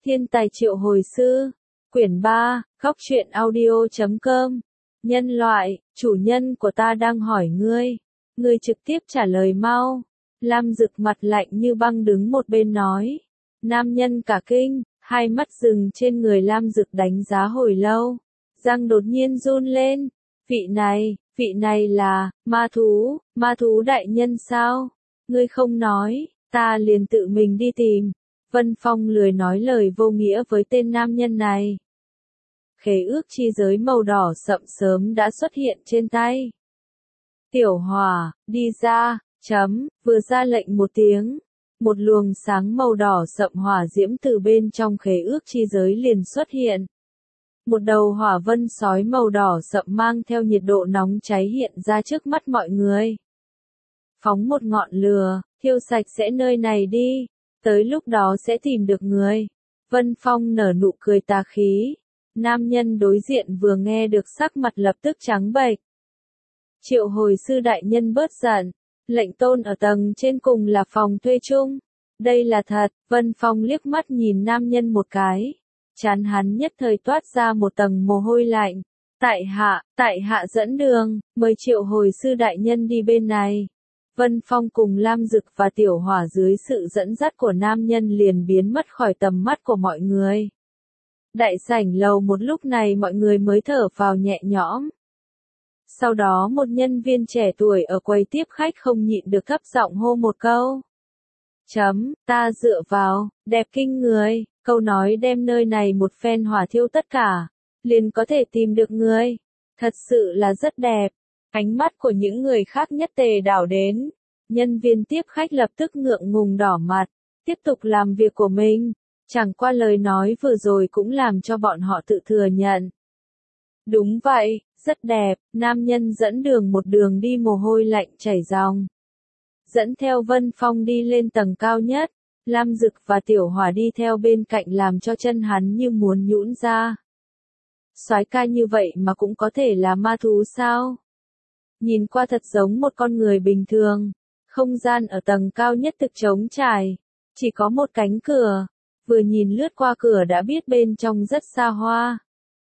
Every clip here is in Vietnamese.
Thiên tài triệu hồi sư. Quyển 3, Góc truyện audio.com. Nhân loại, chủ nhân của ta đang hỏi ngươi. Ngươi trực tiếp trả lời mau. Lam Dực mặt lạnh như băng đứng một bên nói. Nam nhân cả kinh, hai mắt rừng trên người Lam Dực đánh giá hồi lâu. Răng đột nhiên run lên. Vị này là, ma thú đại nhân sao? Ngươi không nói, ta liền tự mình đi tìm. Vân Phong lười nói lời vô nghĩa với tên nam nhân này. Khế ước chi giới màu đỏ sậm sớm đã xuất hiện trên tay. Tiểu Hỏa, đi ra, vừa ra lệnh một tiếng. Một luồng sáng màu đỏ sậm hỏa diễm từ bên trong khế ước chi giới liền xuất hiện. Một đầu hỏa vân sói màu đỏ sậm mang theo nhiệt độ nóng cháy hiện ra trước mắt mọi người. Phóng một ngọn lửa, thiêu sạch sẽ nơi này đi, tới lúc đó sẽ tìm được người. Vân Phong nở nụ cười tà khí. Nam nhân đối diện vừa nghe được sắc mặt lập tức trắng bệch. Triệu hồi sư đại nhân bớt giận, lệnh tôn ở tầng trên cùng là phòng thuê chung. Đây là thật. Vân Phong liếc mắt nhìn nam nhân một cái. Trán hắn nhất thời toát ra một tầng mồ hôi lạnh. Tại hạ dẫn đường, mời triệu hồi sư đại nhân đi bên này. Vân Phong cùng Lam Dực và Tiểu Hỏa dưới sự dẫn dắt của nam nhân liền biến mất khỏi tầm mắt của mọi người. Đại sảnh lầu một lúc này mọi người mới thở phào nhẹ nhõm. Sau đó một nhân viên trẻ tuổi ở quầy tiếp khách không nhịn được thấp giọng hô một câu. Ta dựa vào, đẹp kinh người, câu nói đem nơi này một phen hỏa thiêu tất cả, liền có thể tìm được người. Thật sự là rất đẹp. Ánh mắt của những người khác nhất tề đảo đến. Nhân viên tiếp khách lập tức ngượng ngùng đỏ mặt, tiếp tục làm việc của mình. Chẳng qua lời nói vừa rồi cũng làm cho bọn họ tự thừa nhận. Đúng vậy, rất đẹp, nam nhân dẫn đường một đường đi mồ hôi lạnh chảy ròng. Dẫn theo Vân Phong đi lên tầng cao nhất, Lam Dực và Tiểu Hỏa đi theo bên cạnh làm cho chân hắn như muốn nhũn ra. Soái ca như vậy mà cũng có thể là ma thú sao? Nhìn qua thật giống một con người bình thường. Không gian ở tầng cao nhất thực trống trải, chỉ có một cánh cửa. Vừa nhìn lướt qua cửa đã biết bên trong rất xa hoa.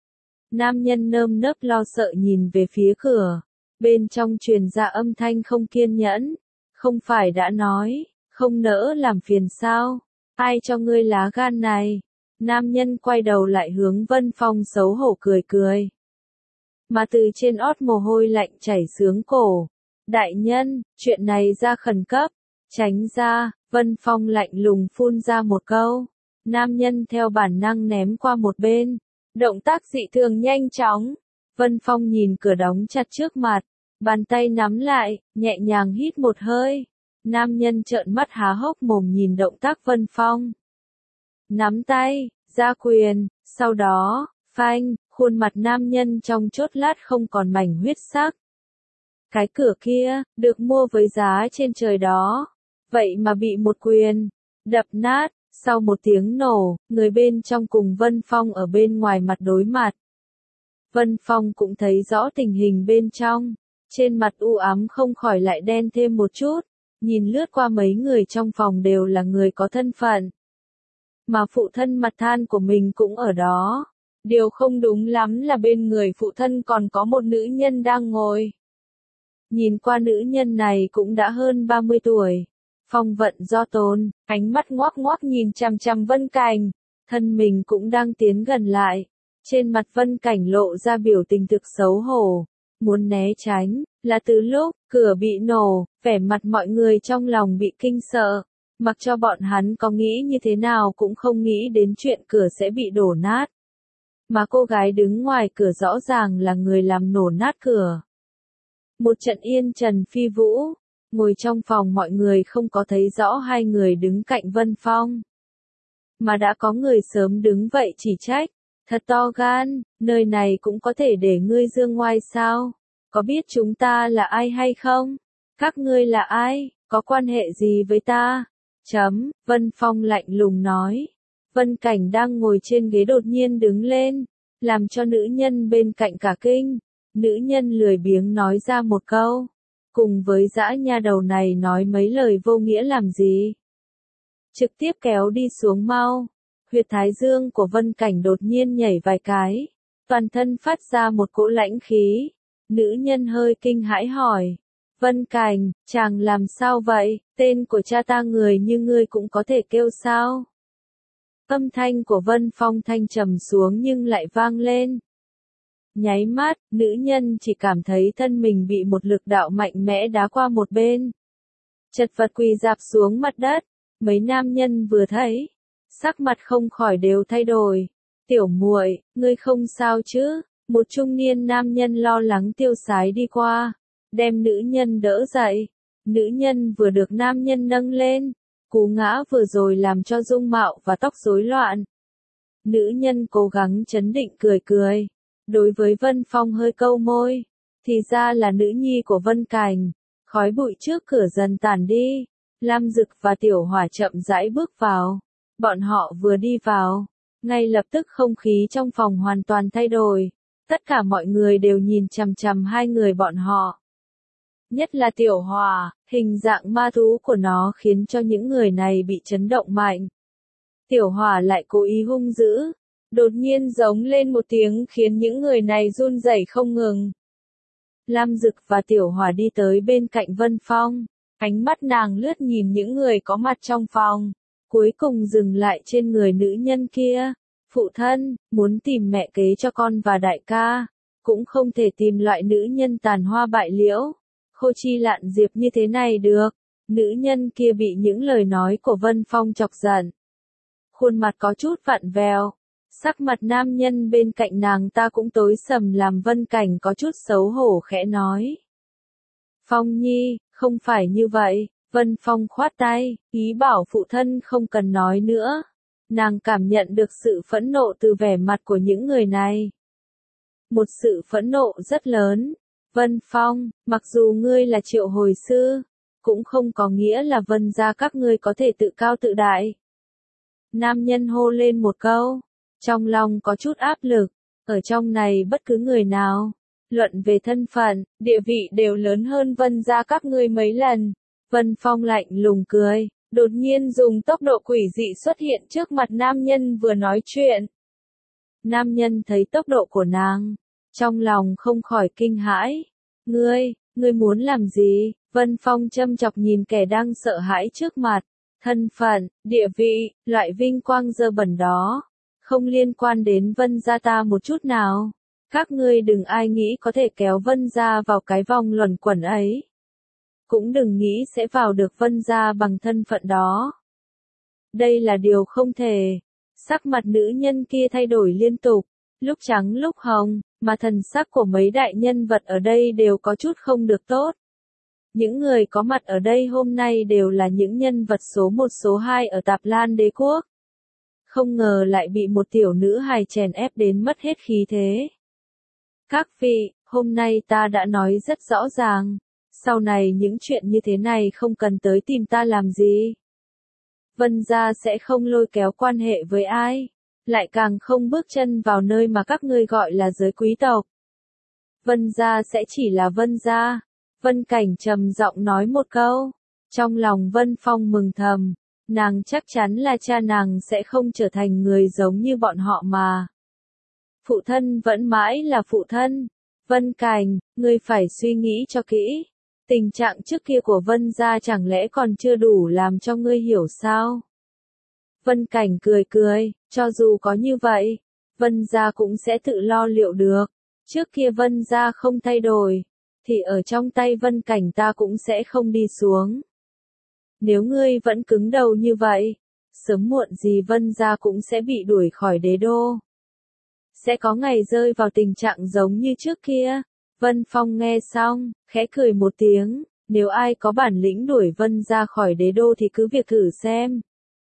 Nam nhân nơm nớp lo sợ nhìn về phía cửa. Bên trong truyền ra âm thanh không kiên nhẫn. Không phải đã nói, không nỡ làm phiền sao? Ai cho ngươi lá gan này? Nam nhân quay đầu lại hướng Vân Phong xấu hổ cười cười. Mà từ trên ót mồ hôi lạnh chảy xướng cổ. Đại nhân, chuyện này ra khẩn cấp. Tránh ra, Vân Phong lạnh lùng phun ra một câu. Nam nhân theo bản năng ném qua một bên. Động tác dị thường nhanh chóng. Vân Phong nhìn cửa đóng chặt trước mặt. Bàn tay nắm lại, nhẹ nhàng hít một hơi. Nam nhân trợn mắt há hốc mồm nhìn động tác Vân Phong. Nắm tay, ra quyền, sau đó, phanh, khuôn mặt nam nhân trong chốc lát không còn mảnh huyết sắc. Cái cửa kia, được mua với giá trên trời đó. Vậy mà bị một quyền đập nát. Sau một tiếng nổ, người bên trong cùng Vân Phong ở bên ngoài mặt đối mặt. Vân Phong cũng thấy rõ tình hình bên trong. Trên mặt u ám không khỏi lại đen thêm một chút. Nhìn lướt qua mấy người trong phòng đều là người có thân phận. Mà phụ thân mặt than của mình cũng ở đó. Điều không đúng lắm là bên người phụ thân còn có một nữ nhân đang ngồi. Nhìn qua nữ nhân này cũng đã hơn 30 tuổi. Phong vận do tồn, ánh mắt ngoác ngoác nhìn chằm chằm Vân Cảnh. Thân mình cũng đang tiến gần lại. Trên mặt Vân Cảnh lộ ra biểu tình thực xấu hổ. Muốn né tránh, là từ lúc cửa bị nổ, vẻ mặt mọi người trong lòng bị kinh sợ. Mặc cho bọn hắn có nghĩ như thế nào cũng không nghĩ đến chuyện cửa sẽ bị đổ nát. Mà cô gái đứng ngoài cửa rõ ràng là người làm nổ nát cửa. Một trận yên trần phi vũ. Ngồi trong phòng mọi người không có thấy rõ hai người đứng cạnh Vân Phong. Mà đã có người sớm đứng vậy chỉ trách. Thật to gan, nơi này cũng có thể để ngươi dương ngoai sao? Có biết chúng ta là ai hay không? Các ngươi là ai? Có quan hệ gì với ta? Vân Phong lạnh lùng nói. Vân Cảnh đang ngồi trên ghế đột nhiên đứng lên, làm cho nữ nhân bên cạnh cả kinh. Nữ nhân lười biếng nói ra một câu. Cùng với dã nha đầu này nói mấy lời vô nghĩa làm gì? Trực tiếp kéo đi xuống mau. Huyệt thái dương của Vân Cảnh đột nhiên nhảy vài cái, toàn thân phát ra một cỗ lãnh khí. Nữ nhân hơi kinh hãi hỏi. Vân Cảnh, chàng làm sao vậy, tên của cha ta người như ngươi cũng có thể kêu sao? Âm thanh của Vân Phong thanh trầm xuống nhưng lại vang lên. Nháy mắt, nữ nhân chỉ cảm thấy thân mình bị một lực đạo mạnh mẽ đá qua một bên. Chật vật quỳ rạp xuống mặt đất, mấy nam nhân vừa thấy, sắc mặt không khỏi đều thay đổi. Tiểu muội, ngươi không sao chứ? Một trung niên nam nhân lo lắng tiêu sái đi qua, đem nữ nhân đỡ dậy. Nữ nhân vừa được nam nhân nâng lên, cú ngã vừa rồi làm cho dung mạo và tóc rối loạn. Nữ nhân cố gắng trấn định cười cười, đối với Vân Phong hơi câu môi, thì ra là nữ nhi của Vân Cảnh. Khói bụi trước cửa dần tàn đi, Lam Dực và Tiểu Hỏa chậm rãi bước vào. Bọn họ vừa đi vào, ngay lập tức không khí trong phòng hoàn toàn thay đổi. Tất cả mọi người đều nhìn chằm chằm hai người bọn họ. Nhất là Tiểu Hỏa, hình dạng ma thú của nó khiến cho những người này bị chấn động mạnh. Tiểu Hỏa lại cố ý hung dữ, đột nhiên giống lên một tiếng khiến những người này run rẩy không ngừng. Lam Dực và Tiểu Hỏa đi tới bên cạnh Vân Phong, ánh mắt nàng lướt nhìn những người có mặt trong phòng, cuối cùng dừng lại trên người nữ nhân kia. Phụ thân, muốn tìm mẹ kế cho con và đại ca, cũng không thể tìm loại nữ nhân tàn hoa bại liễu, khô chi lạn diệp như thế này được. Nữ nhân kia bị những lời nói của Vân Phong chọc giận. Khuôn mặt có chút vặn vẹo, sắc mặt nam nhân bên cạnh nàng ta cũng tối sầm làm Vân Cảnh có chút xấu hổ khẽ nói. Phong Nhi, không phải như vậy, Vân Phong khoát tay, ý bảo phụ thân không cần nói nữa. Nàng cảm nhận được sự phẫn nộ từ vẻ mặt của những người này. Một sự phẫn nộ rất lớn. Vân Phong, mặc dù ngươi là Triệu hồi sư, cũng không có nghĩa là Vân gia các ngươi có thể tự cao tự đại. Nam nhân hô lên một câu, trong lòng có chút áp lực, ở trong này bất cứ người nào, luận về thân phận, địa vị đều lớn hơn Vân gia các ngươi mấy lần. Vân Phong lạnh lùng cười, đột nhiên dùng tốc độ quỷ dị xuất hiện trước mặt nam nhân vừa nói chuyện. Nam nhân thấy tốc độ của nàng, trong lòng không khỏi kinh hãi. Ngươi muốn làm gì? Vân Phong châm chọc nhìn kẻ đang sợ hãi trước mặt. Thân phận, địa vị, loại vinh quang dơ bẩn đó, không liên quan đến Vân gia ta một chút nào. Các ngươi đừng ai nghĩ có thể kéo Vân gia vào cái vòng luẩn quẩn ấy. Cũng đừng nghĩ sẽ vào được Vân gia bằng thân phận đó. Đây là điều không thể. Sắc mặt nữ nhân kia thay đổi liên tục, lúc trắng lúc hồng, mà thần sắc của mấy đại nhân vật ở đây đều có chút không được tốt. Những người có mặt ở đây hôm nay đều là những nhân vật số 1 số 2 ở Tạp Lan Đế quốc. Không ngờ lại bị một tiểu nữ hài chèn ép đến mất hết khí thế. Các vị, hôm nay ta đã nói rất rõ ràng, sau này những chuyện như thế này không cần tới tìm ta làm gì. Vân gia sẽ không lôi kéo quan hệ với ai, lại càng không bước chân vào nơi mà các ngươi gọi là giới quý tộc. Vân gia sẽ chỉ là Vân gia. Vân Cảnh trầm giọng nói một câu, trong lòng Vân Phong mừng thầm, nàng chắc chắn là cha nàng sẽ không trở thành người giống như bọn họ mà. Phụ thân vẫn mãi là phụ thân. Vân Cảnh, ngươi phải suy nghĩ cho kỹ. Tình trạng trước kia của Vân gia chẳng lẽ còn chưa đủ làm cho ngươi hiểu sao? Vân Cảnh cười cười, cho dù có như vậy, Vân gia cũng sẽ tự lo liệu được. Trước kia Vân gia không thay đổi, thì ở trong tay Vân Cảnh ta cũng sẽ không đi xuống. Nếu ngươi vẫn cứng đầu như vậy, sớm muộn gì Vân gia cũng sẽ bị đuổi khỏi đế đô. Sẽ có ngày rơi vào tình trạng giống như trước kia. Vân Phong nghe xong, khẽ cười một tiếng, nếu ai có bản lĩnh đuổi Vân ra khỏi đế đô thì cứ việc thử xem.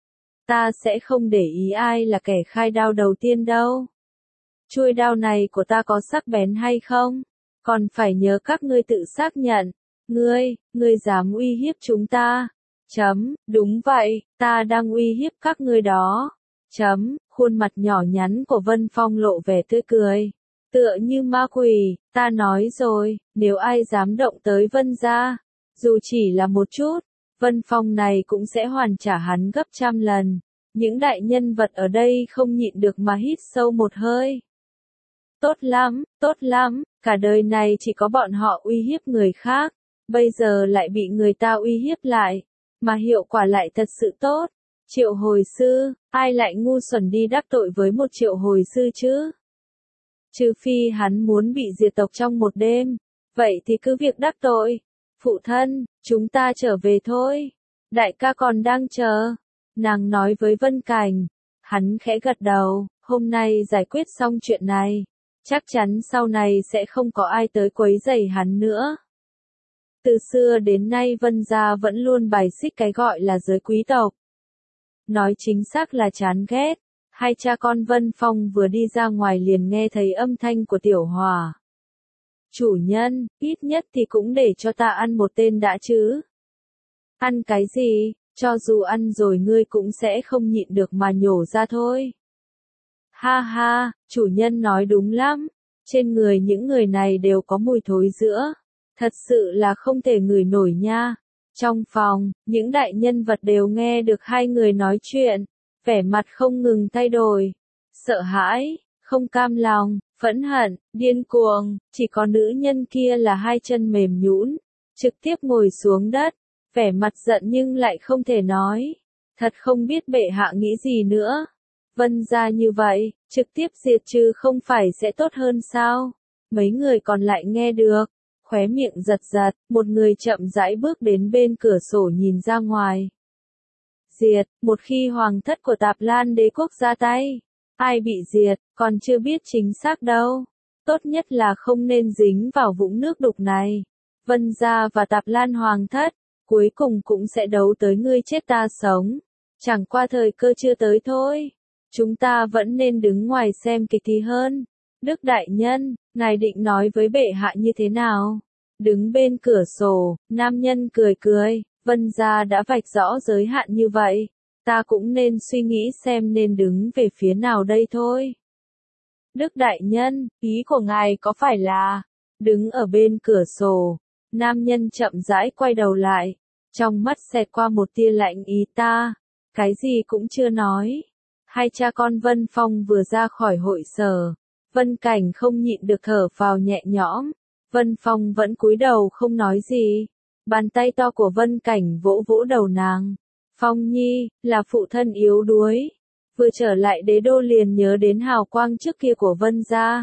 Ta sẽ không để ý ai là kẻ khai đao đầu tiên đâu. Chuôi đao này của ta có sắc bén hay không? Còn phải nhớ các ngươi tự xác nhận. Ngươi dám uy hiếp chúng ta. Đúng vậy, ta đang uy hiếp các ngươi đó. Khuôn mặt nhỏ nhắn của Vân Phong lộ vẻ tươi cười. Tựa như ma quỷ, ta nói rồi, nếu ai dám động tới Vân gia, dù chỉ là một chút, Vân Phong này cũng sẽ hoàn trả hắn gấp trăm lần. Những đại nhân vật ở đây không nhịn được mà hít sâu một hơi. Tốt lắm, cả đời này chỉ có bọn họ uy hiếp người khác, bây giờ lại bị người ta uy hiếp lại, mà hiệu quả lại thật sự tốt. Triệu hồi sư, ai lại ngu xuẩn đi đắc tội với một triệu hồi sư chứ? Trừ phi hắn muốn bị diệt tộc trong một đêm, vậy thì cứ việc đắc tội. Phụ thân, chúng ta trở về thôi. Đại ca còn đang chờ. Nàng nói với Vân Cảnh. Hắn khẽ gật đầu, hôm nay giải quyết xong chuyện này. Chắc chắn sau này sẽ không có ai tới quấy rầy hắn nữa. Từ xưa đến nay Vân gia vẫn luôn bài xích cái gọi là giới quý tộc. Nói chính xác là chán ghét. Hai cha con Vân Phong vừa đi ra ngoài liền nghe thấy âm thanh của Tiểu Hòa. Chủ nhân, ít nhất thì cũng để cho ta ăn một tên đã chứ. Ăn cái gì, cho dù ăn rồi ngươi cũng sẽ không nhịn được mà nhổ ra thôi. Ha ha, chủ nhân nói đúng lắm. Trên người những người này đều có mùi thối giữa. Thật sự là không thể ngửi nổi nha. Trong phòng, những đại nhân vật đều nghe được hai người nói chuyện. Vẻ mặt không ngừng thay đổi. Sợ hãi, không cam lòng, phẫn hận, điên cuồng, chỉ có nữ nhân kia là hai chân mềm nhũn, trực tiếp ngồi xuống đất, vẻ mặt giận nhưng lại không thể nói. Thật không biết bệ hạ nghĩ gì nữa. Vân gia như vậy, trực tiếp diệt trừ không phải sẽ tốt hơn sao? Mấy người còn lại nghe được, khóe miệng giật giật, một người chậm rãi bước đến bên cửa sổ nhìn ra ngoài. Diệt, một khi hoàng thất của Tạp Lan đế quốc ra tay, ai bị diệt, còn chưa biết chính xác đâu. Tốt nhất là không nên dính vào vũng nước đục này. Vân gia và Tạp Lan hoàng thất, cuối cùng cũng sẽ đấu tới ngươi chết ta sống. Chẳng qua thời cơ chưa tới thôi. Chúng ta vẫn nên đứng ngoài xem kịch thì hơn. Đức đại nhân, ngài định nói với bệ hạ như thế nào? Đứng bên cửa sổ, nam nhân cười cười. Vân gia đã vạch rõ giới hạn như vậy, ta cũng nên suy nghĩ xem nên đứng về phía nào đây thôi. Đức đại nhân, ý của ngài có phải là, đứng ở bên cửa sổ, nam nhân chậm rãi quay đầu lại, trong mắt xẹt qua một tia lạnh ý ta, cái gì cũng chưa nói. Hai cha con Vân Phong vừa ra khỏi hội sở, Vân Cảnh không nhịn được thở phào nhẹ nhõm, Vân Phong vẫn cúi đầu không nói gì. Bàn tay to của Vân Cảnh vỗ vỗ đầu nàng. Phong Nhi, là phụ thân yếu đuối. Vừa trở lại đế đô liền nhớ đến hào quang trước kia của Vân gia.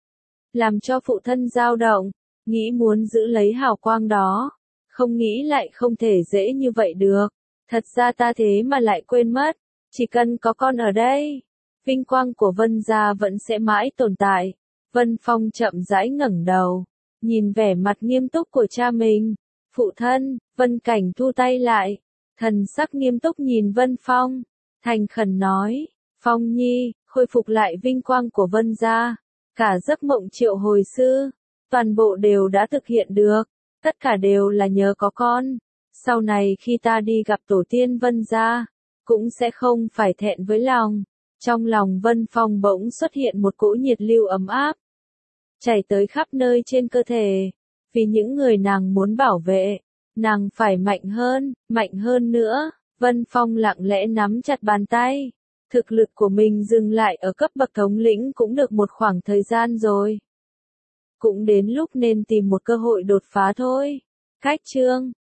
Làm cho phụ thân dao động, nghĩ muốn giữ lấy hào quang đó. Không nghĩ lại không thể dễ như vậy được. Thật ra ta thế mà lại quên mất. Chỉ cần có con ở đây, vinh quang của Vân gia vẫn sẽ mãi tồn tại. Vân Phong chậm rãi ngẩng đầu, nhìn vẻ mặt nghiêm túc của cha mình. Phụ thân, Vân Cảnh thu tay lại, thần sắc nghiêm túc nhìn Vân Phong, thành khẩn nói, Phong Nhi, khôi phục lại vinh quang của Vân gia, cả giấc mộng triệu hồi sư, toàn bộ đều đã thực hiện được, tất cả đều là nhờ có con, sau này khi ta đi gặp tổ tiên Vân gia, cũng sẽ không phải thẹn với lòng. Trong lòng Vân Phong bỗng xuất hiện một cỗ nhiệt lưu ấm áp, chảy tới khắp nơi trên cơ thể. Vì những người nàng muốn bảo vệ, nàng phải mạnh hơn nữa. Vân Phong lặng lẽ nắm chặt bàn tay. Thực lực của mình dừng lại ở cấp bậc thống lĩnh cũng được một khoảng thời gian rồi. Cũng đến lúc nên tìm một cơ hội đột phá thôi. Cách chương